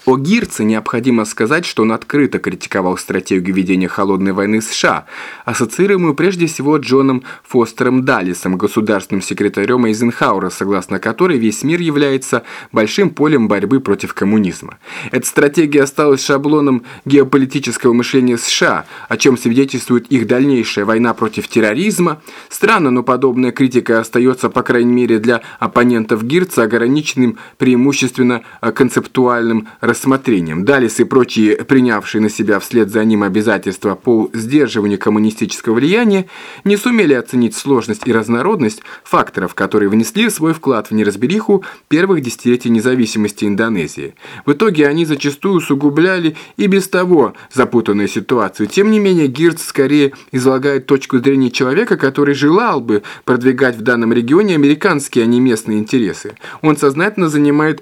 О Гирце необходимо сказать, что он открыто критиковал стратегию ведения холодной войны США, ассоциируемую прежде всего Джоном Фостером Даллесом, государственным секретарем Эйзенхауэра, согласно которой весь мир является большим полем борьбы против коммунизма. Эта стратегия осталась шаблоном геополитического мышления США, о чем свидетельствует их дальнейшая война против терроризма. Странно, но подобная критика остается, по крайней мере для оппонентов Гирца, ограниченным преимущественно концептуальным рассмотрением. Даллес и прочие, принявшие на себя вслед за ним обязательства по сдерживанию коммунистического влияния, не сумели оценить сложность и разнородность факторов, которые внесли свой вклад в неразбериху первых десятилетий независимости Индонезии. В итоге они зачастую усугубляли и без того запутанную ситуацию. Тем не менее, Гирц скорее излагает точку зрения человека, который желал бы продвигать в данном регионе американские, а не местные интересы. Он сознательно занимает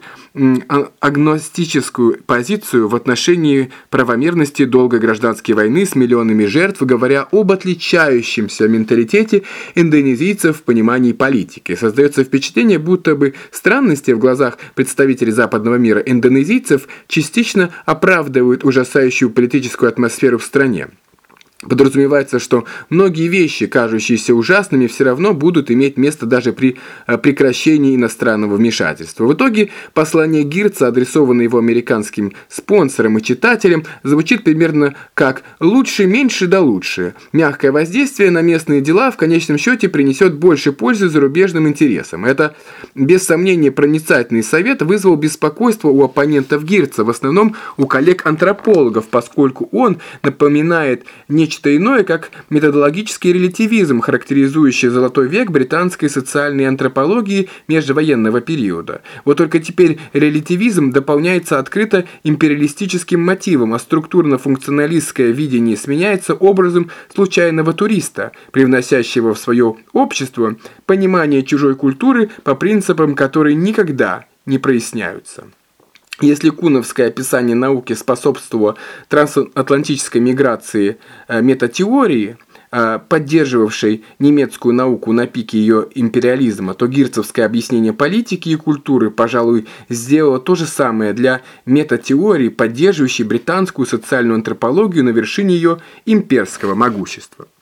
агностическую позицию в отношении правомерности долгой гражданской войны с миллионами жертв, говоря об отличающемся менталитете индонезийцев в понимании политики. Создается впечатление, будто бы странности в глазах представителей западного мира индонезийцев частично оправдывают ужасающую политическую атмосферу в стране. Подразумевается, что многие вещи, кажущиеся ужасными, все равно будут иметь место даже при прекращении иностранного вмешательства. В итоге послание Гирца, адресованное его американским спонсорам и читателям, звучит примерно как «лучше, меньше да лучше». Мягкое воздействие на местные дела в конечном счете принесет больше пользы зарубежным интересам. Это, без сомнения, проницательный совет вызвал беспокойство у оппонентов Гирца, в основном у коллег-антропологов, поскольку он напоминает нечто иное, как методологический релятивизм, характеризующий золотой век британской социальной антропологии межвоенного периода. Вот только теперь релятивизм дополняется открыто империалистическим мотивом, а структурно-функционалистское видение сменяется образом случайного туриста, привносящего в свое общество понимание чужой культуры по принципам, которые никогда не проясняются. Если куновское описание науки способствовало трансатлантической миграции метатеории, поддерживавшей немецкую науку на пике ее империализма, то гирцевское объяснение политики и культуры, пожалуй, сделало то же самое для метатеории, поддерживающей британскую социальную антропологию на вершине ее имперского могущества.